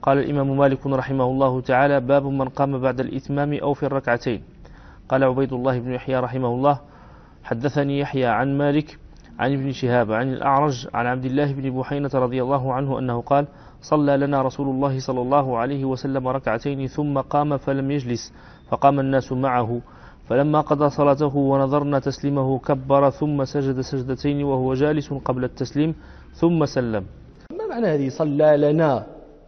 قال الإمام مالك رحمه الله تعالى: باب من قام بعد الإتمام أو في الركعتين. قال عبيد الله بن يحيى رحمه الله: حدثني يحيى عن مالك عن ابن شهاب عن الأعرج عن عبد الله بن بحينة رضي الله عنه أنه قال: صلى لنا رسول الله صلى الله عليه وسلم ركعتين ثم قام فلم يجلس فقام الناس معه، فلما قضى صلاته ونظرنا تسليمه كبر ثم سجد سجدتين وهو جالس قبل التسليم ثم سلم. ما معنى هذه صلى لنا؟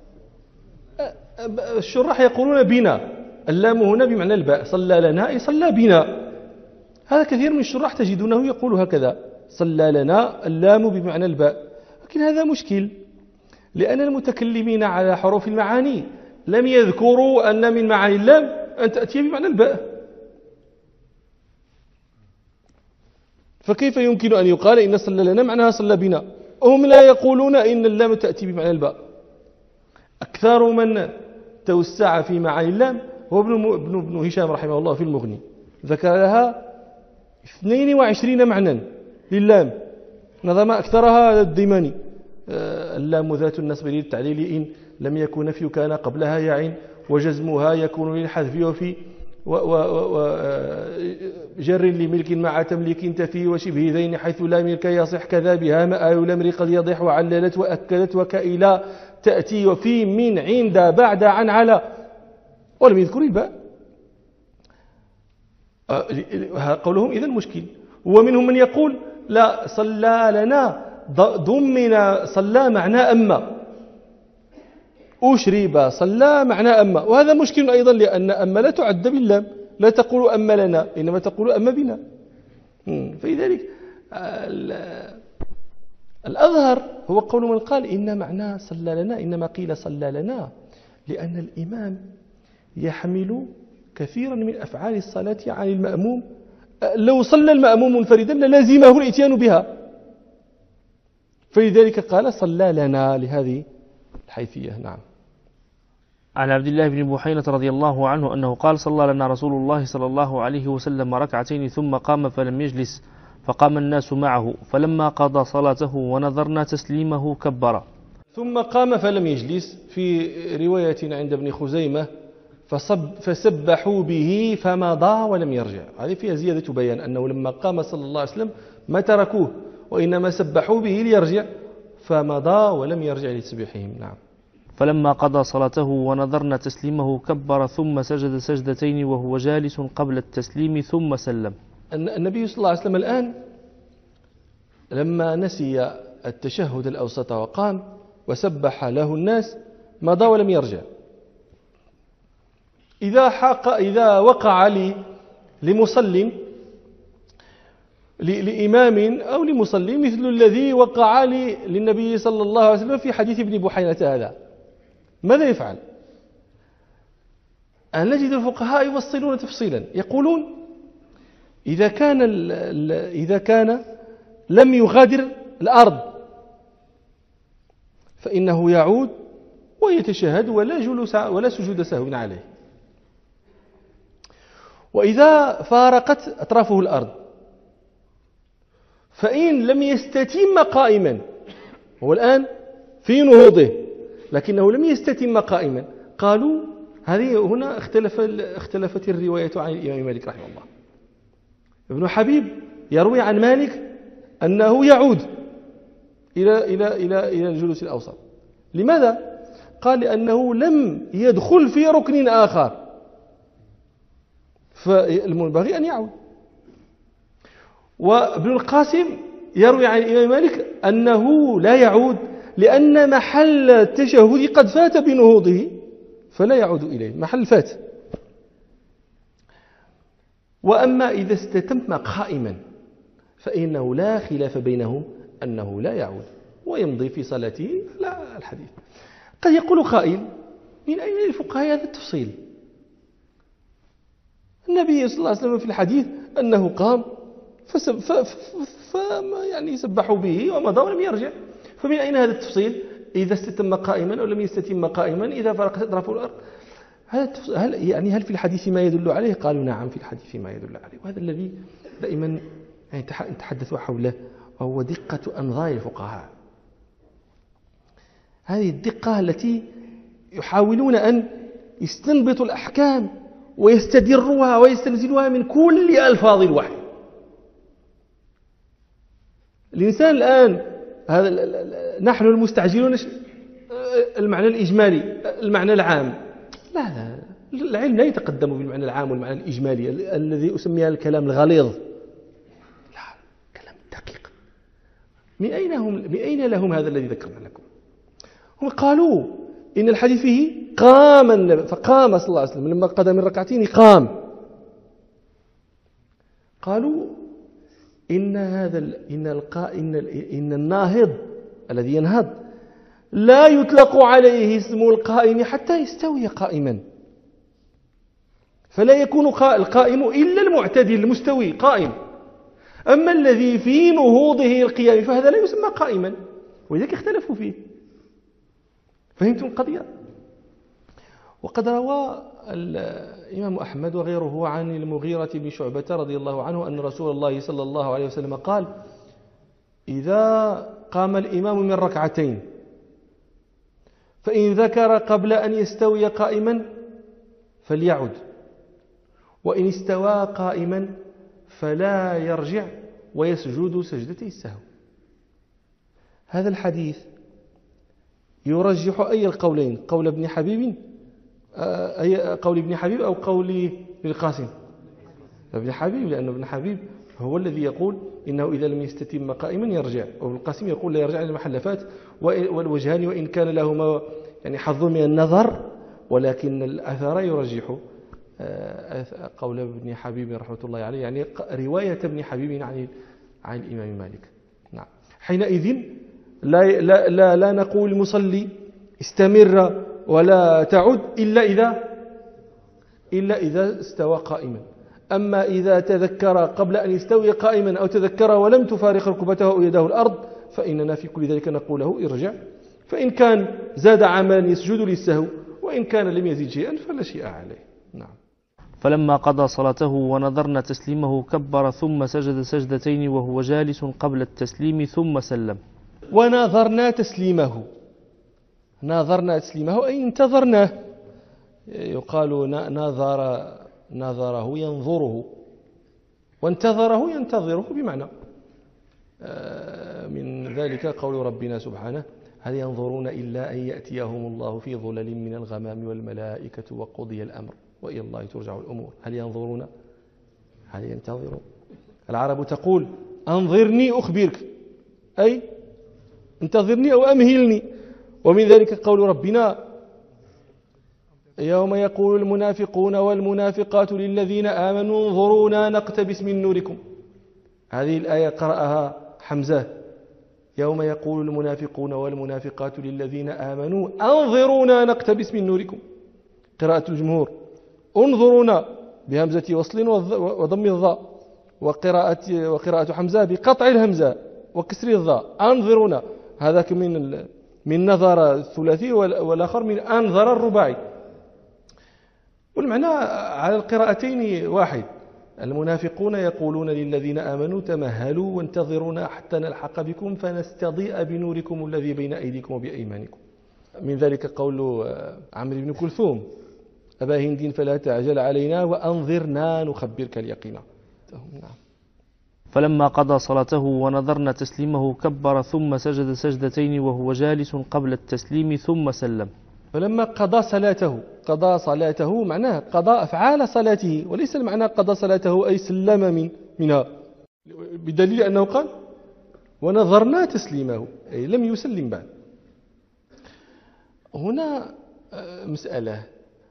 الشراح يقولون بنا، اللام هنا بمعنى الباء، صلى لنا أي صلى بنا. هذا كثير من الشراح تجدونه يقول هكذا، صلى لنا اللام بمعنى الباء، لكن هذا مشكل، لأن المتكلمين على حروف المعاني لم يذكروا أن من معاني اللام أن تأتي بمعنى الباء، فكيف يمكن أن يقال إن صلى لنا معناها صلى بنا؟ هم لا يقولون إن اللام تأتي بمعنى الباء. أكثر من توسع في معاني اللام هو ابن هشام رحمه الله في المغني، ذكر لها 22 معنى للام، نظم أكثرها الديماني. اللام ذات النصب للتعليل إن لم يكن نفي كان قبلها يعين، وجزمها يكون للحذف وفي جر لملك مع تمليك تفي وشبه ذين حيث لا ملك يصح كذا بها ماء الأمر قد يضح وعللت وأكدت وكإلى تأتي وفي من عند بعد عن على، ولم يذكر الباء. قولهم إذن مشكل. ومنهم من يقول لا، صلى لنا ضمن صلى معنى أما، أشرب صلى معنى أما، وهذا مشكل أيضا، لأن أما لا تعد باللام، لا تقول أما لنا إنما تقول أما بنا. فلذلك الأظهر هو قول من قال إن معنى صلى لنا إنما قيل صلى لنا لأن الإمام يحمل كثيرا من أفعال الصلاة عن المأموم، لو صلى المأموم منفردا للازمه الاتيان بها، فلذلك قال صلى لنا لهذه الحيثية. نعم. عن عبد الله بن بحينة رضي الله عنه أنه قال: صلى لنا رسول الله صلى الله عليه وسلم ركعتين ثم قام فلم يجلس فقام الناس معه، فلما قضى صلاته ونظرنا تسليمه كبر. ثم قام فلم يجلس في رواية عند ابن خزيمة فسبحوا به فمضى ولم يرجع، هذه فيها زيادة بيان أنه لما قام صلى الله عليه وسلم ما تركوه وإنما سبحوا به ليرجع، فمضى ولم يرجع لتسبيحهم. نعم. فلما قضى صلاته ونظرنا تسليمه كبر ثم سجد سجدتين وهو جالس قبل التسليم ثم سلم. النبي صلى الله عليه وسلم الآن لما نسي التشهد الأوسط وقام وسبح له الناس مضى ولم يرجع. إذا وقع لمصل لإمام أو لمصلي مثل الذي وقع للنبي صلى الله عليه وسلم في حديث ابن بحينة هذا، ماذا يفعل؟ نجد الفقهاء يفصلون تفصيلا، يقولون إذا كان لم يغادر الأرض فإنه يعود ويتشهد ولا جلوس ولا سجود سهو عليه. وإذا فارقت أطرافه الأرض فإن لم يستتم قائما، هو الآن في نهوضه لكنه لم يستتم قائما، قالوا هذه هنا اختلفت الرواية عن الإمام مالك رحمه الله. ابن حبيب يروي عن مالك أنه يعود إلى الجلوس الأوسط. لماذا؟ قال لأنه لم يدخل في ركن آخر، فالمنبغي أن يعود. وابن القاسم يروي عن الإمام مالك أنه لا يعود لأن محل التشهد قد فات بنهوضه فلا يعود إليه، محل فات. وأما إذا استتم قائما فإنه لا خلاف بينهم أنه لا يعود ويمضي في صلاته على الحديث. قد يقول قائل: من أين الفقهاء هذا التفصيل؟ النبي صلى الله عليه وسلم في الحديث أنه قام يعني سبحوا به ومضى ولم يرجع، فمن أين هذا التفصيل؟ إذا استتم قائما أو لم يستتم قائما، إذا فرقت أطراف الأرض، هل في الحديث ما يدل عليه؟ قالوا نعم، في الحديث ما يدل عليه. وهذا الذي دائما نتحدث حوله، وهو دقة أنظار الفقهاء. هذه الدقة التي يحاولون أن يستنبطوا الأحكام ويستدروها ويستنزلوها من كل ألفاظ الوحي. الإنسان الآن نحن المستعجلون المعنى الإجمالي، المعنى العام. لا، العلم لا يتقدم بالمعنى العام والمعنى الإجمالي الذي أسميها الكلام الغليظ. لا، كلام دقيق. من أين لهم هذا الذي ذكرنا لكم؟ هم قالوا إن الحديث فيه قام النبي، فقام صلى الله عليه وسلم لما قضى من ركعتين قام. قالوا إن الناهض الذي ينهض لا يطلق عليه اسم القائم حتى يستوي قائما، فلا يكون القائم إلا المعتدل المستوي قائم، أما الذي في نهوضه القيام فهذا لا يسمى قائما، ولذلك اختلفوا فيه. فهمتم القضية؟ وقد روى الإمام أحمد وغيره عن المغيرة بن شعبة رضي الله عنه أن رسول الله صلى الله عليه وسلم قال: إذا قام الإمام من ركعتين فإن ذكر قبل أن يستوي قائما فليعد، وإن استوى قائما فلا يرجع ويسجد سجدتي السهو. هذا الحديث يرجح أي القولين، قول ابن حبيب أو قول ابن القاسم؟ ابن حبيب، لأن ابن حبيب هو الذي يقول إنه إذا لم يستتم قائما يرجع، وابن القاسم يقول لا يرجع إلى المحلفات. والوجهان وإن كان لهما يعني حظ من النظر، ولكن الأثر يرجح قول ابن حبيب رحمة الله عليه، يعني رواية ابن حبيب عن الإمام مالك. نعم. حينئذ لا نقول المصلي استمر ولا تعد إلا إذا استوى قائما. أما إذا تذكر قبل أن يستوي قائما أو تذكر ولم تفارق ركبته أو يده الأرض فإننا في كل ذلك نقول له ارجع، فإن كان زاد عملا يسجد للسهو، وإن كان لم يزيد شيئا فلا شيء عليه. نعم. فلما قضى صلاته ونظرنا تسليمه كبر ثم سجد سجدتين وهو جالس قبل التسليم ثم سلم. ونظرنا تسليمه أي انتظرناه. يقال نظره ينظره، وانتظره ينتظره بمعنى. من ذلك قول ربنا سبحانه: هل ينظرون إلا أن يأتيهم الله في ظلل من الغمام والملائكة وقضي الأمر وإلى الله ترجع الأمور. هل ينظرون، هل ينتظرون. العرب تقول: أنظرني أخبرك، أي انتظرني أو أمهلني. ومن ذلك قول ربنا: يوم يقول المنافقون والمنافقات للذين آمنوا انظرونا نقتبس من نوركم. هذه الآية قرأها حمزة: يوم يقول المنافقون والمنافقات للذين آمنوا انظرونا نقتبس من نوركم. قراءة الجمهور: انظرونا بهمزة وصل وضم الضاء، وقراءة حمزة بقطع الهمزة وكسر الضاء. انظرونا، هذا من نظر الثلاثي، والآخر من أنظر الرباعي. والمعنى على القراءتين واحد. المنافقون يقولون للذين آمنوا تمهلوا وانتظرونا حتى نلحق بكم فنستضيء بنوركم الذي بين أيديكم وبأيمانكم. من ذلك قول عمرو بن كلثوم: أبا هند فلا تعجل علينا وأنظرنا نخبرك اليقين. فلما قضى صلاته ونظرنا تسليمه كبر ثم سجد سجدتين وهو جالس قبل التسليم ثم سلم. فلما قضى صلاته معناه قضى أفعال صلاته، وليس المعنى قضى صلاته أي سلم منها، بدليل أنه قال: ونظرنا تسليمه، أي لم يسلم بعد. هنا مسألة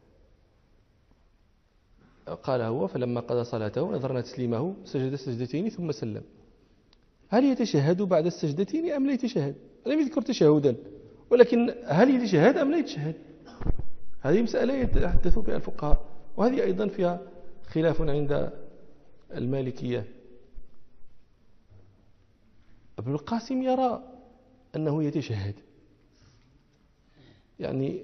قال هو: فلما قضى صلاته نظرنا تسليمه سجد سجدتين ثم سلم. هل يتشهد بعد السجدتين أم لا يتشهد؟ لم يذكر تشهدا، ولكن هل يتشهد أم لا يتشهد؟ هذه مسألة يتحدث فيها الفقهاء، وهذه أيضا فيها خلاف عند المالكية. ابن القاسم يرى أنه يتشهد، يعني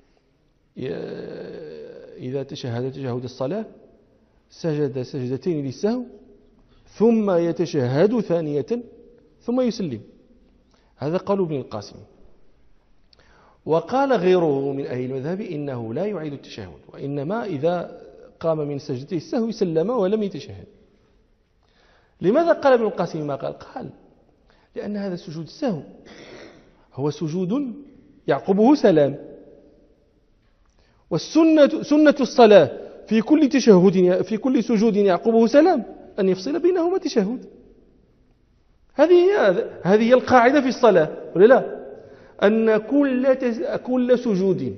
إذا تشهد تشهد الصلاة سجد سجدتين للسهو ثم يتشهد ثانية ثم يسلم. هذا قول ابن القاسم. وقال غيره من أهل المذهب إنه لا يعيد التشهد، وإنما إذا قام من سجدته السهو سلم ولم يتشهد. لماذا قال ابن القاسم ما قال لأن هذا سجود السهو هو سجود يعقبه سلام، سنة الصلاة في كل تشهد في كل سجود يعقبه سلام أن يفصل بينهما تشهد. هذه هي القاعدة في الصلاة ولا لا؟ أن كل سجود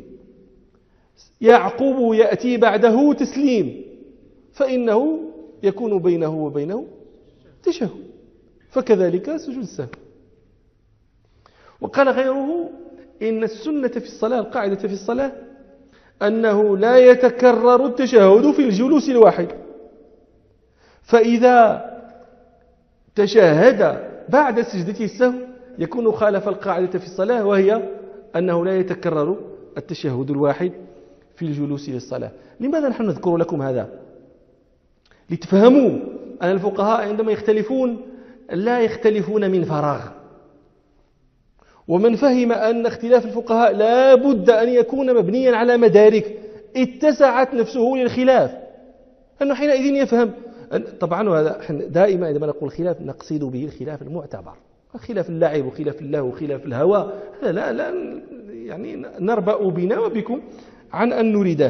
يعقب يأتي بعده تسليم فإنه يكون بينه وبينه تشهد، فكذلك سجود السهو. وقال غيره إن السنة في الصلاة، القاعدة في الصلاة أنه لا يتكرر التشهد في الجلوس الواحد، فإذا تشهد بعد سجدته السهو يكون خالف القاعدة في الصلاة، وهي أنه لا يتكرر التشهد الواحد في الجلوس للصلاة. لماذا نحن نذكر لكم هذا؟ لتفهموا أن الفقهاء عندما يختلفون لا يختلفون من فراغ، ومن فهم أن اختلاف الفقهاء لا بد أن يكون مبنيا على مدارك اتسعت نفسه للخلاف، أنه حينئذ يفهم. طبعا وهذا دائما عندما نقول خلاف نقصد به الخلاف المعتبر، خلاف اللعب وخلاف الله وخلاف الهوى، هذا لا يعني نربأ بنا وبكم عن أن نريده.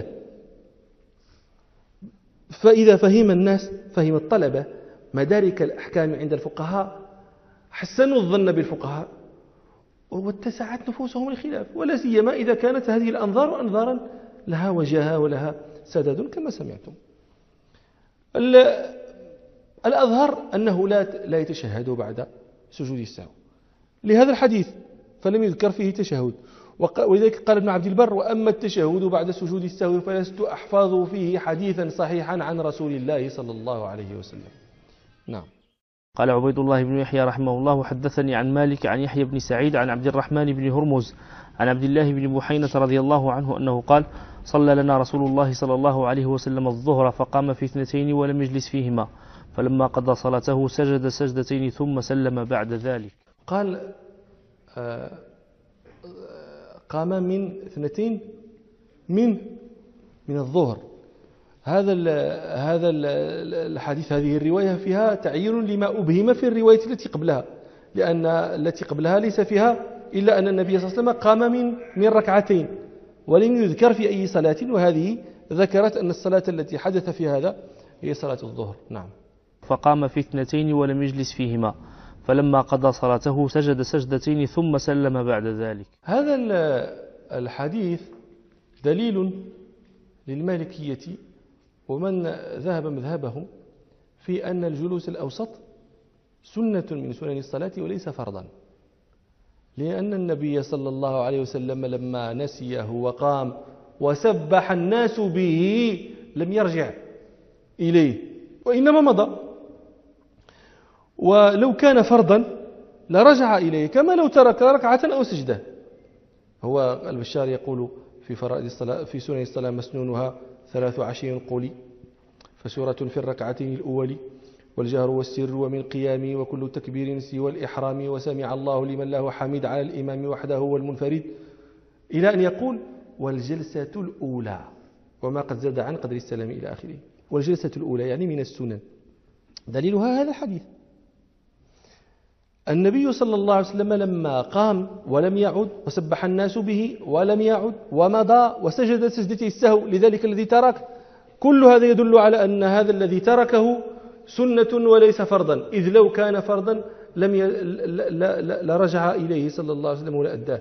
فإذا فهم الناس، فهم الطلبة مدارك الأحكام عند الفقهاء، حسنوا الظن بالفقهاء واتسعت نفوسهم للخلاف، ولا سيما إذا كانت هذه الأنظار أنظارا لها وجاهة ولها سدد كما سمعتم. الأظهر أنه لا يتشهد بعد سجود السهو لهذا الحديث، فلم يذكر فيه تشهد. ولذلك قال ابن عبد البر: وأما التشهد بعد سجود السهو فلست أحفظ فيه حديثا صحيحا عن رسول الله صلى الله عليه وسلم. نعم. قال عبيد الله بن يحيى رحمه الله: حدثني عن مالك عن يحيى بن سعيد عن عبد الرحمن بن هرمز عن عبد الله بن بحينة رضي الله عنه أنه قال: صلى لنا رسول الله صلى الله عليه وسلم الظهر فقام في 2 ولم يجلس فيهما، فلما قضى صلاته سجد سجدتين ثم سلم بعد ذلك. قال قام من 2 من الظهر. هذا الحديث، هذه الرواية فيها تعيين لما أبهم في الرواية التي قبلها، لأن التي قبلها ليس فيها إلا أن النبي صلى الله عليه وسلم قام من 2 ولم يذكر في أي صلاة، وهذه ذكرت أن الصلاة التي حدث في هذا هي صلاة الظهر. نعم. فقام في 2 ولم يجلس فيهما، فلما قضى صلاته سجد سجدتين ثم سلم بعد ذلك. هذا الحديث دليل للمالكية ومن ذهب مذهبهم في أن الجلوس الأوسط سنة من سنن الصلاة وليس فرضا، لأن النبي صلى الله عليه وسلم لما نسيه وقام وسبح الناس به لم يرجع إليه وإنما مضى، ولو كان فرضا لرجع إليه، كما لو ترك ركعة أو سجدة. هو البشار يقول في فرائض الصلاة في سنن الصلاة: مسنونها 23 قولي، فسورة في الركعتين الأول، والجهر والسر ومن قيامي، وكل تكبير سوى الإحرام، وسمع الله لمن له حميد على الإمام وحده والمنفرد، إلى أن يقول: والجلسة الأولى وما قد زاد عن قدر السلام إلى آخره. والجلسة الأولى يعني من السنن. دليلها هذا الحديث. النبي صلى الله عليه وسلم لما قام ولم يعد وسبح الناس به ولم يعد ومضى وسجد سجدتي السهو لذلك الذي ترك، كل هذا يدل على أن هذا الذي تركه سنة وليس فرضا، إذ لو كان فرضا لرجع إليه صلى الله عليه وسلم ولا أداه.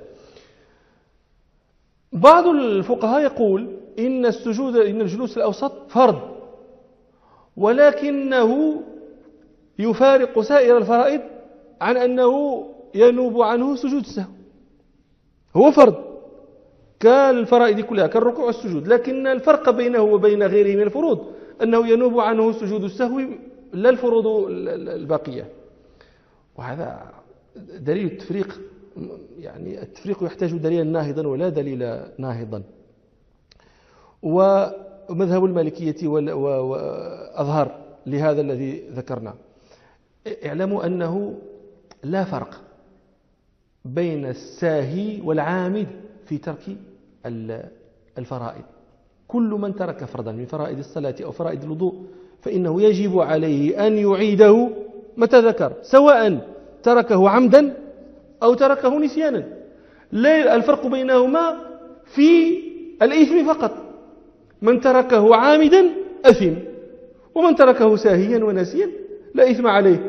بعض الفقهاء يقول إن الجلوس الأوسط فرض، ولكنه يفارق سائر الفرائض عن أنه ينوب عنه سجود السهو. هو فرض كالفرائض كلها كالركوع والسجود، لكن الفرق بينه وبين غيره من الفروض أنه ينوب عنه سجود السهو لا الفروض الباقية. وهذا دليل التفريق، يعني التفريق يحتاج دليلا ناهضا ولا دليل ناهضا. ومذهب المالكية وأظهر لهذا الذي ذكرنا. اعلموا أنه لا فرق بين الساهي والعامد في ترك الفرائض. كل من ترك فرضا من فرائض الصلاة أو فرائض الوضوء فإنه يجب عليه أن يعيده متى ذكر، سواء تركه عمدا أو تركه نسيانا. لا الفرق بينهما في الإثم فقط. من تركه عامدا أثم، ومن تركه ساهيا ونسيا لا إثم عليه.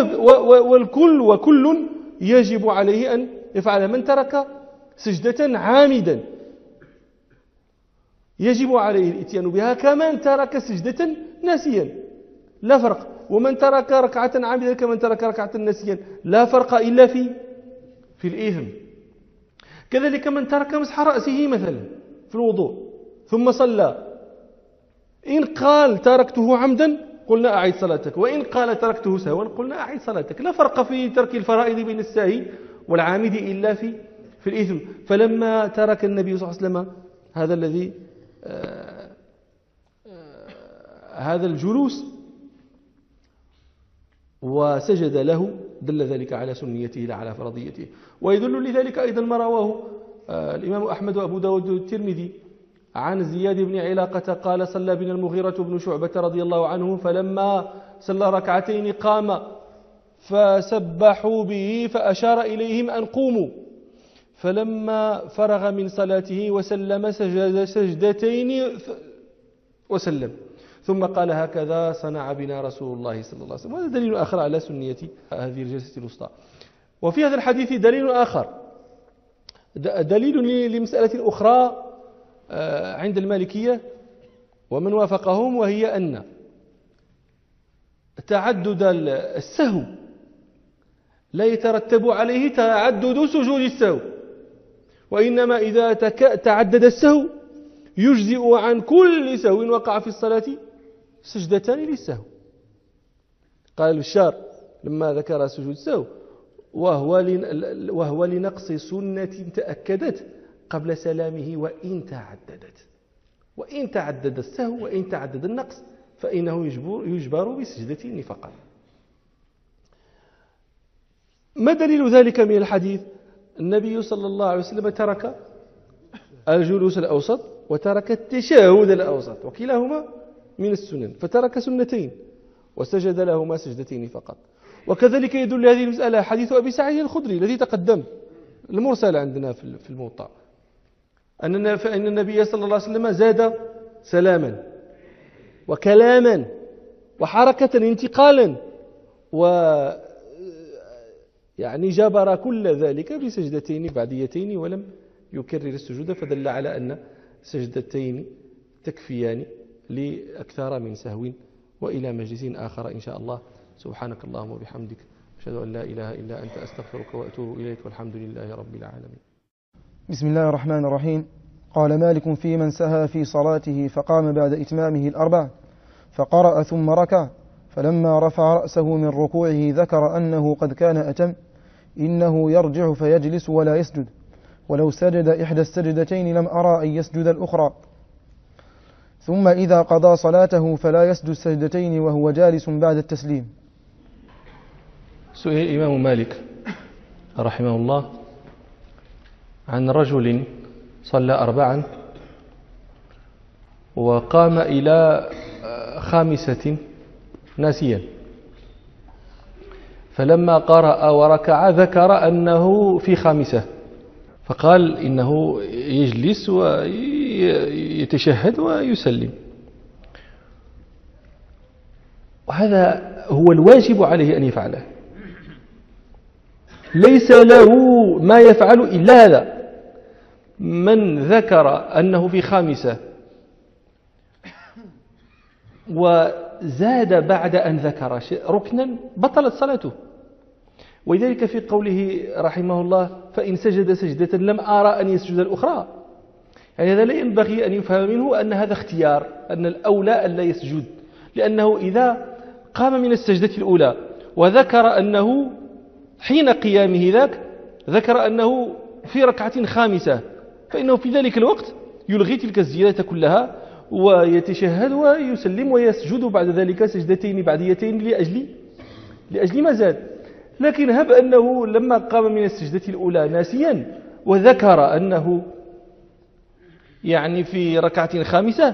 وكل يجب عليه أن يفعل. من ترك سجدة عامدا يجب عليه الاتيان بها كمن ترك سجدة ناسيا، لا فرق. ومن ترك ركعة عامدا كمن ترك ركعة ناسيا، لا فرق إلا في الإثم. كذلك من ترك مسح رأسه مثلا في الوضوء ثم صلى، إن قال تركته عمدا قلنا أعيد صلاتك، وإن قال تركته سهوا قلنا أعيد صلاتك. لا فرق في ترك الفرائض بين الساهي والعامد إلا في الإثم. فلما ترك النبي صلى الله عليه وسلم هذا الجلوس وسجد له دل ذلك على سنيته لا على فرضيته. ويدل لذلك أيضا ما رواه الإمام أحمد وأبو داود والترمذي عن زياد بن علاقة قال صلى بنا المغيرة بن شعبة رضي الله عنه، فلما صلى ركعتين قام فسبحوا به فأشار إليهم أن قوموا، فلما فرغ من صلاته وسلم سجد سجدتين وسلم، ثم قال هكذا صنع بنا رسول الله صلى الله عليه وسلم. وهذا دليل آخر على سنية هذه الجلسة الوسطى. وفي هذا الحديث دليل آخر، دليل لمسألة أخرى عند المالكية ومن وافقهم، وهي أن تعدد السهو لا يترتب عليه تعدد سجود السهو، وإنما إذا تعدد السهو يجزئ عن كل سهو وقع في الصلاة سجدتان للسهو. قال البشار لما ذكر سجود السهو وهو لنقص سنة تأكدت قبل سلامه وإن تعدد السهو وإن تعدد النقص فإنه يجبر بسجدتين فقط. ما دليل ذلك من الحديث؟ النبي صلى الله عليه وسلم ترك الجلوس الأوسط وترك التشهد الأوسط، وكلاهما من السنن، فترك سنتين وسجد لهما سجدتين فقط. وكذلك يدل هذه المسألة حديث أبي سعيد الخدري الذي تقدم المرسل عندنا في الموطأ، فإن النبي صلى الله عليه وسلم زاد سلاما وكلاما وحركة انتقالا، يعني جبر كل ذلك بسجدتين بعديتين ولم يكرر السجود، فدل على أن سجدتين تكفيان لأكثر من سهو. وإلى مجلس آخر إن شاء الله. سبحانك اللهم وبحمدك أشهد أن لا إله إلا أنت أستغفرك وأتوب إليك، والحمد لله رب العالمين. بسم الله الرحمن الرحيم. قال مالك في من سهى في صلاته فقام بعد إتمامه الأربع فقرأ ثم ركع، فلما رفع رأسه من ركوعه ذكر أنه قد كان أتم، إنه يرجع فيجلس ولا يسجد، ولو سجد إحدى السجدتين لم أرى أن يسجد الأخرى، ثم إذا قضى صلاته فلا يسجد السجدتين وهو جالس بعد التسليم. سئل الإمام مالك رحمه الله عن رجل صلى أربعا وقام إلى خامسة ناسيا، فلما قرأ وركع ذكر أنه في خامسة، فقال إنه يجلس ويتشهد ويسلم. وهذا هو الواجب عليه أن يفعله، ليس له ما يفعل إلا هذا. من ذكر أنه في خامسة وزاد بعد أن ذكر ركنا بطلت صلاته. ولذلك في قوله رحمه الله فإن سجد سجدة لم أرى أن يسجد الأخرى، يعني هذا لا ينبغي أن يفهم منه أن هذا اختيار، أن الأولى أن لا يسجد، لأنه إذا قام من السجدة الأولى وذكر أنه حين قيامه ذاك ذكر أنه في ركعة خامسة، فإنه في ذلك الوقت يلغي تلك الزيادة كلها ويتشهد ويسلم ويسجد بعد ذلك سجدتين بعديتين لأجل ما زاد. لكن هب أنه لما قام من السجدة الأولى ناسيا وذكر أنه يعني في ركعة خامسة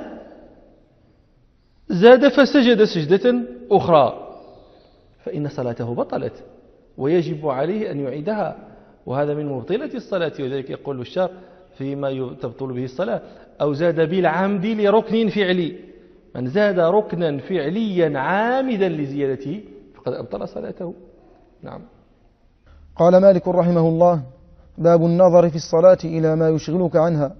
زاد فسجد سجدة أخرى فإن صلاته بطلت ويجب عليه أن يعيدها، وهذا من مبطلة الصلاة. وذلك يقول الشار فيما تبطل به الصلاة: أو زاد بالعمد لركن فعلي، من زاد ركنا فعليا عامدا لزيادته فقد أبطل صلاته. نعم. قال مالك رحمه الله: باب النظر في الصلاة إلى ما يشغلك عنها.